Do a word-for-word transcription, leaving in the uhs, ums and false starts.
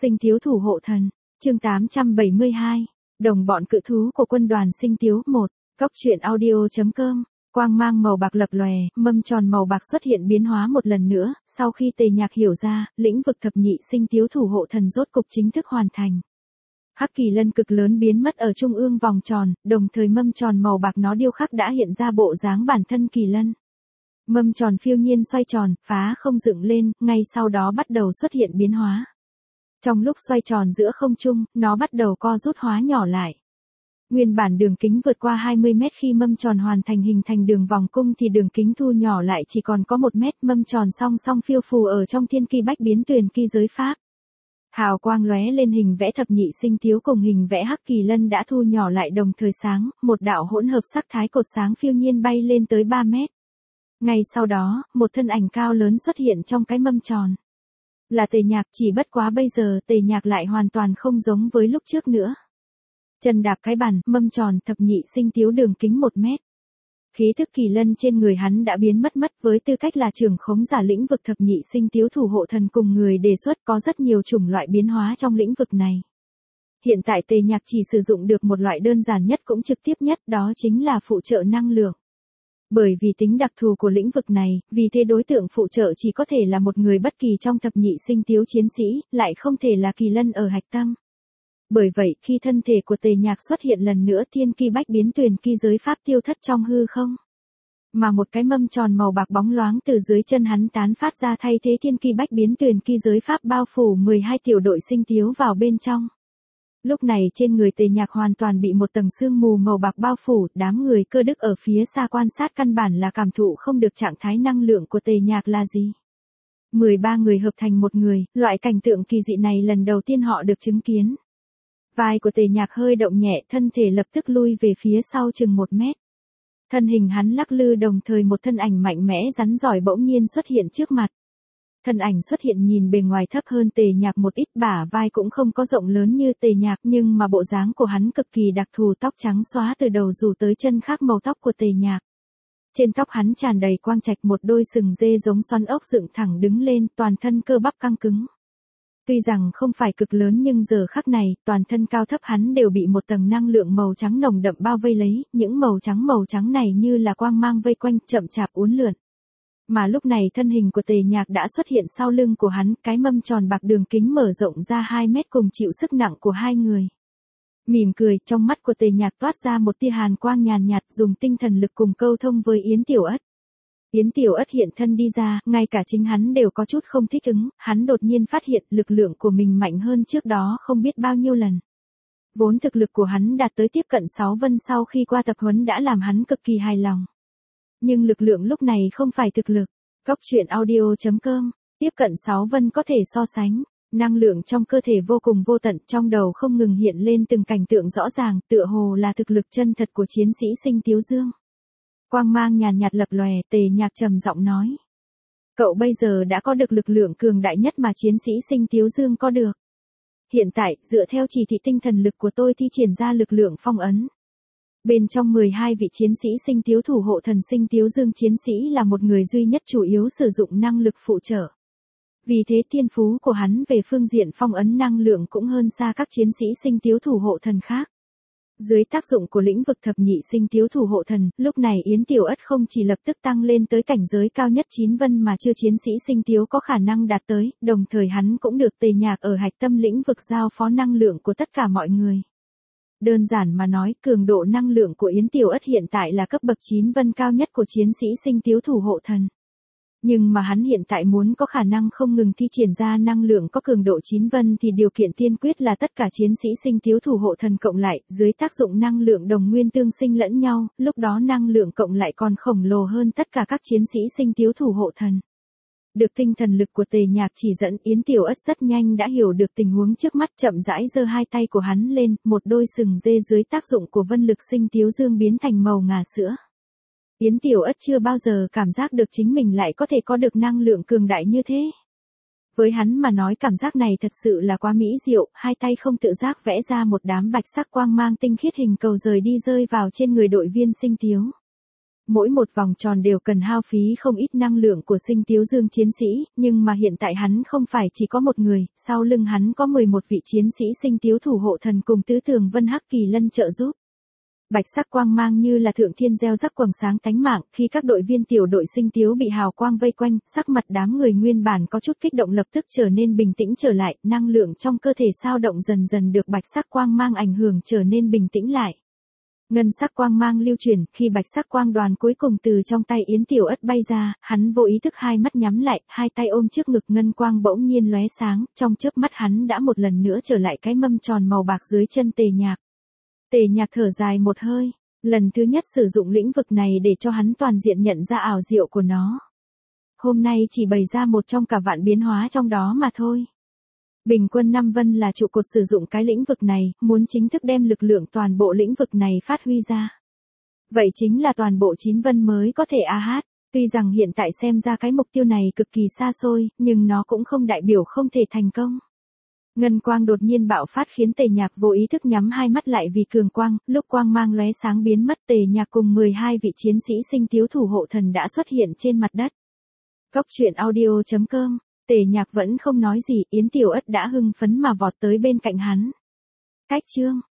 Sinh Tiếu Thủ Hộ Thần, chương tám trăm bảy mươi hai, đồng bọn cự thú của quân đoàn Sinh Tiếu một, Cốc truyện audio.com, quang mang màu bạc lập lòe, mâm tròn màu bạc xuất hiện biến hóa một lần nữa, sau khi Tề Nhạc hiểu ra, lĩnh vực thập nhị Sinh Tiếu Thủ Hộ Thần rốt cục chính thức hoàn thành. Hắc kỳ lân cực lớn biến mất ở trung ương vòng tròn, đồng thời mâm tròn màu bạc nó điêu khắc đã hiện ra bộ dáng bản thân kỳ lân. Mâm tròn phiêu nhiên xoay tròn, phá không dựng lên, ngay sau đó bắt đầu xuất hiện biến hóa. Trong lúc xoay tròn giữa không trung, nó bắt đầu co rút hóa nhỏ lại. Nguyên bản đường kính vượt qua hai mươi mét, khi mâm tròn hoàn thành hình thành đường vòng cung thì đường kính thu nhỏ lại chỉ còn có một mét. Mâm tròn song song phiêu phù ở trong thiên kỳ bách biến tuyền kỳ giới pháp. Hào quang lóe lên, hình vẽ thập nhị Sinh Tiếu cùng hình vẽ hắc kỳ lân đã thu nhỏ lại đồng thời sáng, một đạo hỗn hợp sắc thái cột sáng phiêu nhiên bay lên tới ba mét. Ngay sau đó, một thân ảnh cao lớn xuất hiện trong cái mâm tròn. Là Tề Nhạc, chỉ bất quá bây giờ Tề Nhạc lại hoàn toàn không giống với lúc trước nữa. Chân đạp cái bàn, mâm tròn thập nhị Sinh Tiếu đường kính một mét. Khí thức kỳ lân trên người hắn đã biến mất mất, với tư cách là trưởng khống giả lĩnh vực thập nhị Sinh Tiếu Thủ Hộ Thần cùng người đề xuất có rất nhiều chủng loại biến hóa trong lĩnh vực này. Hiện tại Tề Nhạc chỉ sử dụng được một loại đơn giản nhất cũng trực tiếp nhất, đó chính là phụ trợ năng lượng. Bởi vì tính đặc thù của lĩnh vực này, vì thế đối tượng phụ trợ chỉ có thể là một người bất kỳ trong thập nhị Sinh Tiếu chiến sĩ, lại không thể là kỳ lân ở hạch tâm. Bởi vậy, khi thân thể của Tề Nhạc xuất hiện lần nữa, thiên kỳ bách biến tuyền kỳ giới pháp tiêu thất trong hư không. Mà một cái mâm tròn màu bạc bóng loáng từ dưới chân hắn tán phát ra, thay thế thiên kỳ bách biến tuyền kỳ giới pháp, bao phủ mười hai tiểu đội Sinh Tiếu vào bên trong. Lúc này trên người Tề Nhạc hoàn toàn bị một tầng sương mù màu bạc bao phủ, đám người cơ đức ở phía xa quan sát căn bản là cảm thụ không được trạng thái năng lượng của Tề Nhạc là gì. mười ba người hợp thành một người, loại cảnh tượng kỳ dị này lần đầu tiên họ được chứng kiến. Vai của Tề Nhạc hơi động nhẹ, thân thể lập tức lui về phía sau chừng một mét. Thân hình hắn lắc lư, đồng thời một thân ảnh mạnh mẽ rắn giỏi bỗng nhiên xuất hiện trước mặt. Thân ảnh xuất hiện nhìn bề ngoài thấp hơn Tề Nhạc một ít, bả vai cũng không có rộng lớn như Tề Nhạc, nhưng mà bộ dáng của hắn cực kỳ đặc thù, tóc trắng xóa từ đầu rủ tới chân, khác màu tóc của Tề Nhạc. Trên tóc hắn tràn đầy quang trạch, một đôi sừng dê giống xoắn ốc dựng thẳng đứng lên, toàn thân cơ bắp căng cứng. Tuy rằng không phải cực lớn nhưng giờ khắc này, toàn thân cao thấp hắn đều bị một tầng năng lượng màu trắng nồng đậm bao vây lấy, những màu trắng màu trắng này như là quang mang vây quanh, chậm chạp uốn lượn. Mà lúc này thân hình của Tề Nhạc đã xuất hiện sau lưng của hắn, cái mâm tròn bạc đường kính mở rộng ra hai mét cùng chịu sức nặng của hai người. Mỉm cười, trong mắt của Tề Nhạc toát ra một tia hàn quang nhàn nhạt, dùng tinh thần lực cùng câu thông với Yến Tiểu Ất. Yến Tiểu Ất hiện thân đi ra, ngay cả chính hắn đều có chút không thích ứng, hắn đột nhiên phát hiện lực lượng của mình mạnh hơn trước đó không biết bao nhiêu lần. Vốn thực lực của hắn đạt tới tiếp cận sáu vân, sau khi qua tập huấn đã làm hắn cực kỳ hài lòng. Nhưng lực lượng lúc này không phải thực lực. Cốc truyện audio.com, tiếp cận sáu vân có thể so sánh. Năng lượng trong cơ thể vô cùng vô tận, trong đầu không ngừng hiện lên từng cảnh tượng rõ ràng, tựa hồ là thực lực chân thật của chiến sĩ Sinh Tiếu Dương. Quang mang nhàn nhạt lập lòe, Tề Nhạc trầm giọng nói. Cậu bây giờ đã có được lực lượng cường đại nhất mà chiến sĩ Sinh Tiếu Dương có được. Hiện tại, dựa theo chỉ thị tinh thần lực của tôi thi triển ra lực lượng phong ấn. Bên trong mười hai vị chiến sĩ Sinh Tiếu Thủ Hộ Thần, Sinh Tiếu Dương chiến sĩ là một người duy nhất chủ yếu sử dụng năng lực phụ trợ. Vì thế thiên phú của hắn về phương diện phong ấn năng lượng cũng hơn xa các chiến sĩ Sinh Tiếu Thủ Hộ Thần khác. Dưới tác dụng của lĩnh vực thập nhị Sinh Tiếu Thủ Hộ Thần, lúc này Yến Tiểu Ất không chỉ lập tức tăng lên tới cảnh giới cao nhất chín vân mà chưa chiến sĩ Sinh Tiếu có khả năng đạt tới, đồng thời hắn cũng được Tề Nhạc ở hạch tâm lĩnh vực giao phó năng lượng của tất cả mọi người. Đơn giản mà nói, cường độ năng lượng của Yến Tiểu Ất hiện tại là cấp bậc chín vân cao nhất của chiến sĩ Sinh Tiếu Thủ Hộ Thần. Nhưng mà hắn hiện tại muốn có khả năng không ngừng thi triển ra năng lượng có cường độ chín vân thì điều kiện tiên quyết là tất cả chiến sĩ Sinh Tiếu Thủ Hộ Thần cộng lại, dưới tác dụng năng lượng đồng nguyên tương sinh lẫn nhau, lúc đó năng lượng cộng lại còn khổng lồ hơn tất cả các chiến sĩ Sinh Tiếu Thủ Hộ Thần. Được tinh thần lực của Tề Nhạc chỉ dẫn, Yến Tiểu Ất rất nhanh đã hiểu được tình huống trước mắt, chậm rãi giơ hai tay của hắn lên, một đôi sừng dê dưới tác dụng của vân lực Sinh Tiếu Dương biến thành màu ngà sữa. Yến Tiểu Ất chưa bao giờ cảm giác được chính mình lại có thể có được năng lượng cường đại như thế. Với hắn mà nói cảm giác này thật sự là quá mỹ diệu, hai tay không tự giác vẽ ra một đám bạch sắc quang mang tinh khiết hình cầu rời đi rơi vào trên người đội viên Sinh Tiếu. mỗi một vòng tròn đều cần hao phí không ít năng lượng của Sinh Tiếu Dương chiến sĩ, nhưng mà hiện tại hắn không phải chỉ có một người, sau lưng hắn có mười một vị chiến sĩ Sinh Tiếu thủ hộ thần cùng tứ tường Vân Hắc Kỳ Lân trợ giúp. Bạch sắc quang mang như là thượng thiên gieo rắc quầng sáng tánh mạng, khi các đội viên tiểu đội Sinh Tiếu bị hào quang vây quanh, sắc mặt đám người nguyên bản có chút kích động lập tức trở nên bình tĩnh trở lại, năng lượng trong cơ thể sao động dần dần được bạch sắc quang mang ảnh hưởng trở nên bình tĩnh lại. Ngân sắc quang mang lưu chuyển, khi bạch sắc quang đoàn cuối cùng từ trong tay Yến Tiểu Ất bay ra, hắn vô ý thức hai mắt nhắm lại, hai tay ôm trước ngực ngân quang bỗng nhiên lóe sáng, trong chớp mắt hắn đã một lần nữa trở lại cái mâm tròn màu bạc dưới chân Tề Nhạc. Tề Nhạc thở dài một hơi, lần thứ nhất sử dụng lĩnh vực này để cho hắn toàn diện nhận ra ảo diệu của nó. Hôm nay chỉ bày ra một trong cả vạn biến hóa trong đó mà thôi. Bình quân năm vân là trụ cột sử dụng cái lĩnh vực này, muốn chính thức đem lực lượng toàn bộ lĩnh vực này phát huy ra. Vậy chính là toàn bộ chín vân mới có thể a hát. Tuy rằng hiện tại xem ra cái mục tiêu này cực kỳ xa xôi, nhưng nó cũng không đại biểu không thể thành công. Ngân quang đột nhiên bạo phát khiến Tề Nhạc vô ý thức nhắm hai mắt lại vì cường quang, lúc quang mang lóe sáng biến mất Tề Nhạc cùng mười hai vị chiến sĩ Sinh Tiếu thủ hộ thần đã xuất hiện trên mặt đất. Cốc truyện audio chấm com, Tề Nhạc vẫn không nói gì, Yến Tiểu Ất đã hưng phấn mà vọt tới bên cạnh hắn. Cách chương